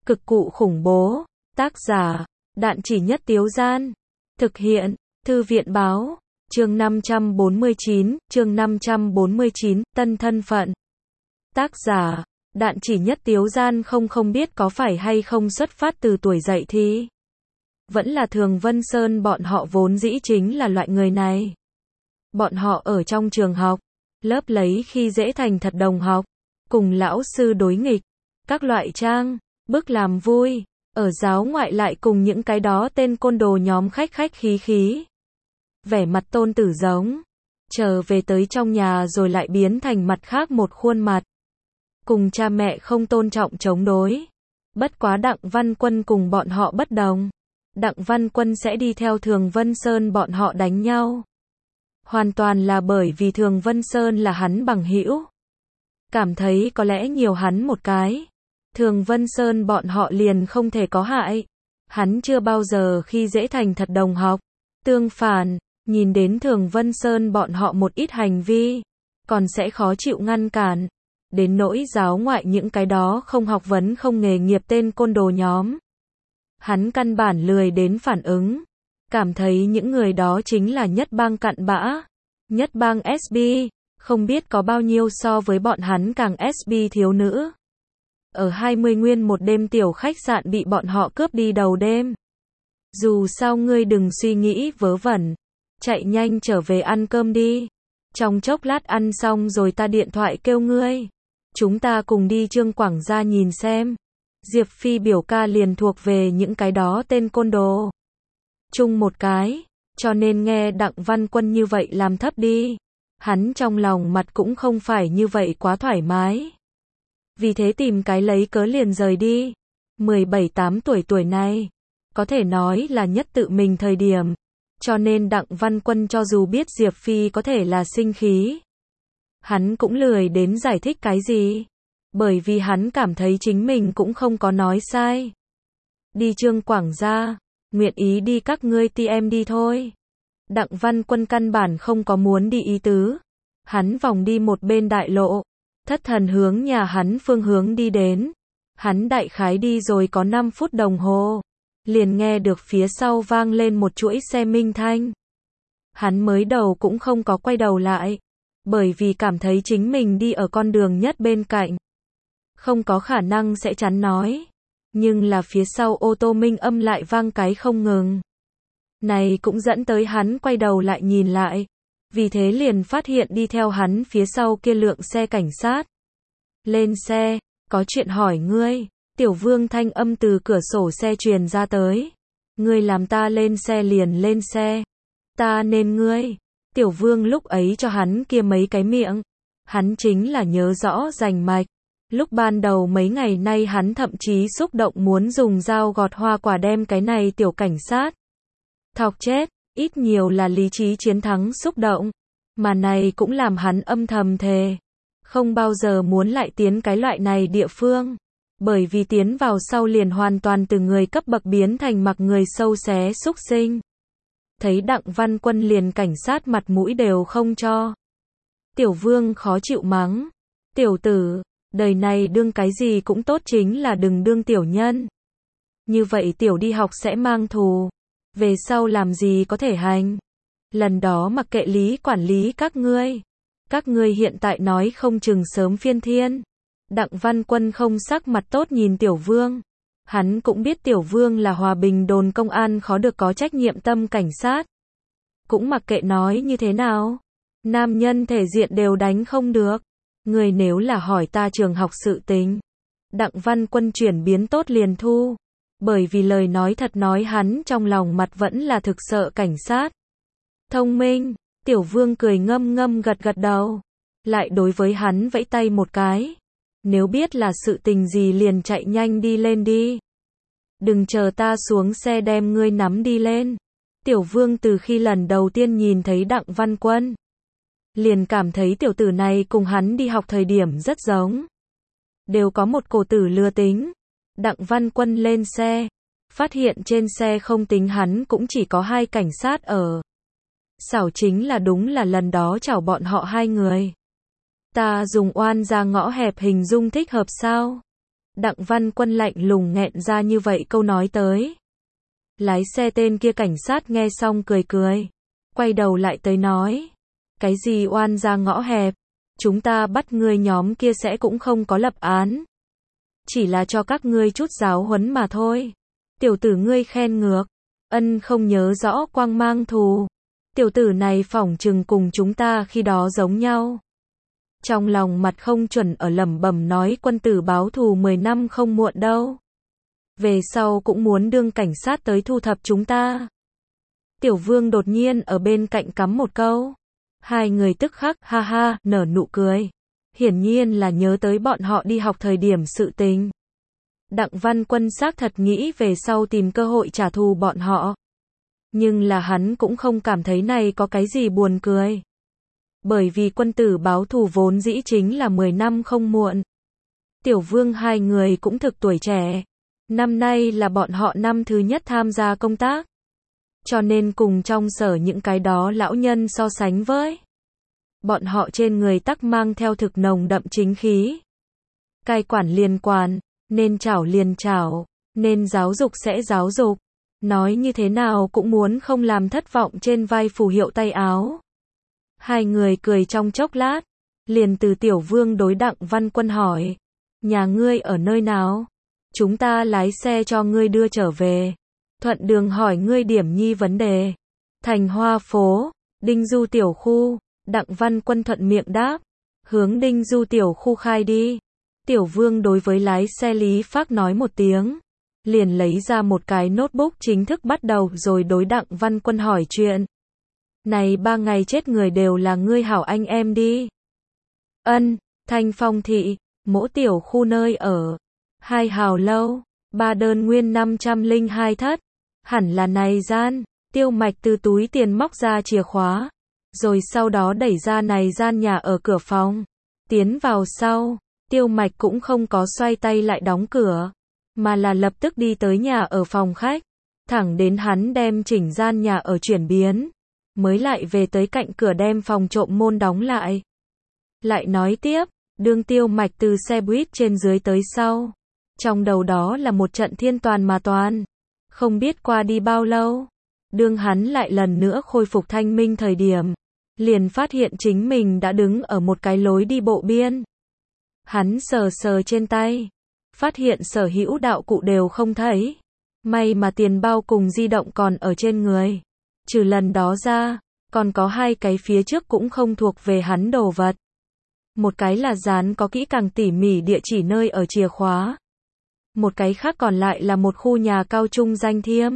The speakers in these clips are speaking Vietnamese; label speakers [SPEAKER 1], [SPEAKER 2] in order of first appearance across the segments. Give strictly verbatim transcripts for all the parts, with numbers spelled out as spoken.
[SPEAKER 1] Cực cụ khủng bố. Tác giả, Đạn Chỉ Nhất Tiếu Gian. Thực hiện, Thư viện Báo. Chương năm trăm bốn mươi chín, chương năm trăm bốn mươi chín, tân thân phận. Tác giả, Đạn Chỉ Nhất Tiếu Gian không không biết có phải hay không xuất phát từ tuổi dậy thì. Vẫn là Thường Vân Sơn bọn họ vốn dĩ chính là loại người này. Bọn họ ở trong trường học, lớp lấy khi dễ thành thật đồng học, cùng lão sư đối nghịch, các loại trang, bức làm vui, ở giáo ngoại lại cùng những cái đó tên côn đồ nhóm khách khách khí khí. Vẻ mặt tôn tử giống, trở về tới trong nhà rồi lại biến thành mặt khác một khuôn mặt. Cùng cha mẹ không tôn trọng chống đối. Bất quá Đặng Văn Quân cùng bọn họ bất đồng. Đặng Văn Quân sẽ đi theo Thường Vân Sơn bọn họ đánh nhau. Hoàn toàn là bởi vì Thường Vân Sơn là hắn bằng hữu. Cảm thấy có lẽ nhiều hắn một cái, Thường Vân Sơn bọn họ liền không thể có hại. Hắn chưa bao giờ khi dễ thành thật đồng học. Tương phản, nhìn đến Thường Vân Sơn bọn họ một ít hành vi, còn sẽ khó chịu ngăn cản. Đến nỗi giáo ngoại những cái đó không học vấn không nghề nghiệp tên côn đồ nhóm. Hắn căn bản lười đến phản ứng. Cảm thấy những người đó chính là nhất bang cặn bã. Nhất bang ét bê, không biết có bao nhiêu so với bọn hắn càng ét bê thiếu nữ. Ở hai mươi nguyên một đêm tiểu khách sạn bị bọn họ cướp đi đầu đêm. Dù sao ngươi đừng suy nghĩ vớ vẩn. Chạy nhanh trở về ăn cơm đi. Trong chốc lát ăn xong rồi ta điện thoại kêu ngươi. Chúng ta cùng đi Trương Quảng gia nhìn xem. Diệp Phi biểu ca liền thuộc về những cái đó tên côn đồ. Chung một cái, cho nên nghe Đặng Văn Quân như vậy làm thấp đi. Hắn trong lòng mặt cũng không phải như vậy quá thoải mái. Vì thế tìm cái lấy cớ liền rời đi. mười bảy tám tuổi tuổi này, có thể nói là nhất tự mình thời điểm. Cho nên Đặng Văn Quân cho dù biết Diệp Phi có thể là sinh khí, hắn cũng lười đến giải thích cái gì. Bởi vì hắn cảm thấy chính mình cũng không có nói sai. Đi Trương Quảng gia, nguyện ý đi các ngươi ti em đi thôi. Đặng Văn Quân căn bản không có muốn đi ý tứ. Hắn vòng đi một bên đại lộ, thất thần hướng nhà hắn phương hướng đi đến. Hắn đại khái đi rồi có năm phút đồng hồ, liền nghe được phía sau vang lên một chuỗi xe minh thanh. Hắn mới đầu cũng không có quay đầu lại, bởi vì cảm thấy chính mình đi ở con đường nhất bên cạnh, không có khả năng sẽ chắn nói. Nhưng là phía sau ô tô minh âm lại vang cái không ngừng. Này cũng dẫn tới hắn quay đầu lại nhìn lại. Vì thế liền phát hiện đi theo hắn phía sau kia lượng xe cảnh sát. Lên xe, có chuyện hỏi ngươi. Tiểu Vương thanh âm từ cửa sổ xe truyền ra tới. Ngươi làm ta lên xe liền lên xe. Ta nên ngươi. Tiểu Vương lúc ấy cho hắn kia mấy cái miệng. Hắn chính là nhớ rõ rành mạch. Lúc ban đầu mấy ngày nay hắn thậm chí xúc động muốn dùng dao gọt hoa quả đem cái này tiểu cảnh sát thọc chết, ít nhiều là lý trí chiến thắng xúc động. Mà này cũng làm hắn âm thầm thề. Không bao giờ muốn lại tiến cái loại này địa phương. Bởi vì tiến vào sau liền hoàn toàn từ người cấp bậc biến thành mặc người sâu xé xúc sinh. Thấy Đặng Văn Quân liền cảnh sát mặt mũi đều không cho. Tiểu Vương khó chịu mắng. Tiểu tử, đời này đương cái gì cũng tốt chính là đừng đương tiểu nhân. Như vậy tiểu đi học sẽ mang thù. Về sau làm gì có thể hành. Lần đó mặc kệ lý quản lý các ngươi. Các ngươi hiện tại nói không chừng sớm phiên thiên. Đặng Văn Quân không sắc mặt tốt nhìn Tiểu Vương. Hắn cũng biết Tiểu Vương là hòa bình đồn công an khó được có trách nhiệm tâm cảnh sát. Cũng mặc kệ nói như thế nào. Nam nhân thể diện đều đánh không được. Người nếu là hỏi ta trường học sự tình. Đặng Văn Quân chuyển biến tốt liền thu. Bởi vì lời nói thật nói hắn trong lòng mặt vẫn là thực sợ cảnh sát. Thông minh, Tiểu Vương cười ngâm ngâm gật gật đầu. Lại đối với hắn vẫy tay một cái. Nếu biết là sự tình gì liền chạy nhanh đi lên đi. Đừng chờ ta xuống xe đem ngươi nắm đi lên. Tiểu Vương từ khi lần đầu tiên nhìn thấy Đặng Văn Quân, liền cảm thấy tiểu tử này cùng hắn đi học thời điểm rất giống. Đều có một cổ tử lừa tính. Đặng Văn Quân lên xe, phát hiện trên xe không tính hắn cũng chỉ có hai cảnh sát ở. Xảo chính là đúng là lần đó chào bọn họ hai người. Ta dùng oan ra ngõ hẹp hình dung thích hợp sao? Đặng Văn Quân lạnh lùng nghẹn ra như vậy câu nói tới. Lái xe tên kia cảnh sát nghe xong cười cười. Quay đầu lại tới nói. Cái gì oan ra ngõ hẹp. Chúng ta bắt ngươi nhóm kia sẽ cũng không có lập án. Chỉ là cho các ngươi chút giáo huấn mà thôi. Tiểu tử ngươi khen ngược. Ân không nhớ rõ quang mang thù. Tiểu tử này phỏng chừng cùng chúng ta khi đó giống nhau. Trong lòng mặt không chuẩn ở lẩm bẩm nói quân tử báo thù mười năm không muộn đâu. Về sau cũng muốn đương cảnh sát tới thu thập chúng ta. Tiểu Vương đột nhiên ở bên cạnh cắm một câu. Hai người tức khắc ha ha nở nụ cười. Hiển nhiên là nhớ tới bọn họ đi học thời điểm sự tình. Đặng Văn Quân xác thật nghĩ về sau tìm cơ hội trả thù bọn họ. Nhưng là hắn cũng không cảm thấy này có cái gì buồn cười. Bởi vì quân tử báo thù vốn dĩ chính là mười năm không muộn. Tiểu Vương hai người cũng thực tuổi trẻ. Năm nay là bọn họ năm thứ nhất tham gia công tác. Cho nên cùng trong sở những cái đó lão nhân so sánh với. Bọn họ trên người tắc mang theo thực nồng đậm chính khí. Cai quản liền quản, nên chảo liền chảo, nên giáo dục sẽ giáo dục. Nói như thế nào cũng muốn không làm thất vọng trên vai phù hiệu tay áo. Hai người cười trong chốc lát, liền từ Tiểu Vương đối Đặng Văn Quân hỏi. Nhà ngươi ở nơi nào? Chúng ta lái xe cho ngươi đưa trở về. Thuận đường hỏi ngươi điểm nhi vấn đề. Thành Hoa phố, Đinh Du tiểu khu. Đặng Văn Quân thuận miệng đáp. Hướng Đinh Du tiểu khu khai đi. Tiểu Vương đối với lái xe Lý Phác nói một tiếng. Liền lấy ra một cái notebook chính thức bắt đầu rồi đối Đặng Văn Quân hỏi chuyện. Này ba ngày chết người đều là ngươi hảo anh em đi. Ân, Thanh Phong thị, mỗi tiểu khu nơi ở. Hai hào lâu, ba đơn nguyên năm trăm lẻ hai thất. Hẳn là này gian. Tiêu Mạch từ túi tiền móc ra chìa khóa. Rồi sau đó đẩy ra này gian nhà ở cửa phòng. Tiến vào sau, Tiêu Mạch cũng không có xoay tay lại đóng cửa. Mà là lập tức đi tới nhà ở phòng khách. Thẳng đến hắn đem chỉnh gian nhà ở chuyển biến. Mới lại về tới cạnh cửa đem phòng trộm môn đóng lại. Lại nói tiếp, đương Tiêu Mạch từ xe buýt trên dưới tới sau. Trong đầu đó là một trận thiên toàn mà toàn. Không biết qua đi bao lâu. Đương hắn lại lần nữa khôi phục thanh minh thời điểm. Liền phát hiện chính mình đã đứng ở một cái lối đi bộ biên. Hắn sờ sờ trên tay. Phát hiện sở hữu đạo cụ đều không thấy. May mà tiền bao cùng di động còn ở trên người. Trừ lần đó ra, còn có hai cái phía trước cũng không thuộc về hắn đồ vật. Một cái là dán có kỹ càng tỉ mỉ địa chỉ nơi ở chìa khóa. Một cái khác còn lại là một khu nhà cao trung danh thiêm.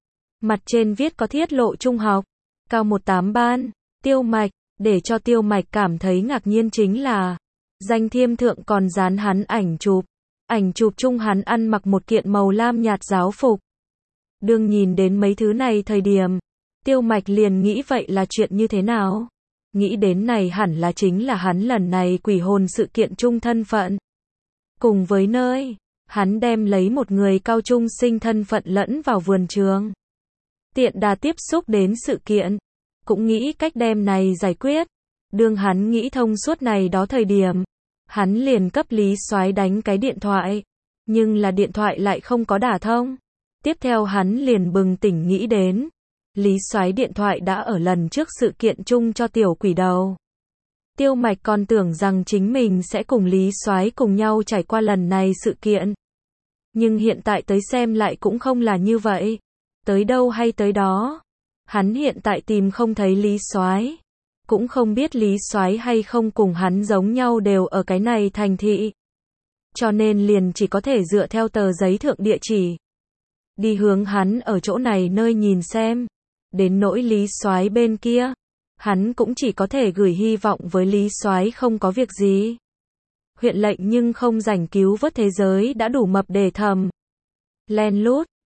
[SPEAKER 1] Mặt trên viết có thiết lộ trung học, cao một tám ban, Tiêu Mạch, để cho Tiêu Mạch cảm thấy ngạc nhiên chính là, danh thiêm thượng còn dán hắn ảnh chụp. Ảnh chụp chung hắn ăn mặc một kiện màu lam nhạt giáo phục. Đương nhìn đến mấy thứ này thời điểm, Tiêu Mạch liền nghĩ vậy là chuyện như thế nào? Nghĩ đến này hẳn là chính là hắn lần này quỷ hồn sự kiện chung thân phận. Cùng với nơi, hắn đem lấy một người cao trung sinh thân phận lẫn vào vườn trường. Tiện đà tiếp xúc đến sự kiện, cũng nghĩ cách đem này giải quyết. Đương hắn nghĩ thông suốt này đó thời điểm, hắn liền cấp Lý Soái đánh cái điện thoại, nhưng là điện thoại lại không có đả thông. Tiếp theo hắn liền bừng tỉnh nghĩ đến, Lý Soái điện thoại đã ở lần trước sự kiện chung cho tiểu quỷ đầu. Tiêu Mạch còn tưởng rằng chính mình sẽ cùng Lý Soái cùng nhau trải qua lần này sự kiện. Nhưng hiện tại tới xem lại cũng không là như vậy. Tới đâu hay tới đó. Hắn hiện tại tìm không thấy Lý Soái, cũng không biết Lý Soái hay không cùng hắn giống nhau đều ở cái này thành thị. Cho nên liền chỉ có thể dựa theo tờ giấy thượng địa chỉ. Đi hướng hắn ở chỗ này nơi nhìn xem. Đến nỗi Lý Soái bên kia, hắn cũng chỉ có thể gửi hy vọng với Lý Soái không có việc gì. Huyện lệnh nhưng không rảnh cứu vớt thế giới đã đủ mập để thầm. Len lút,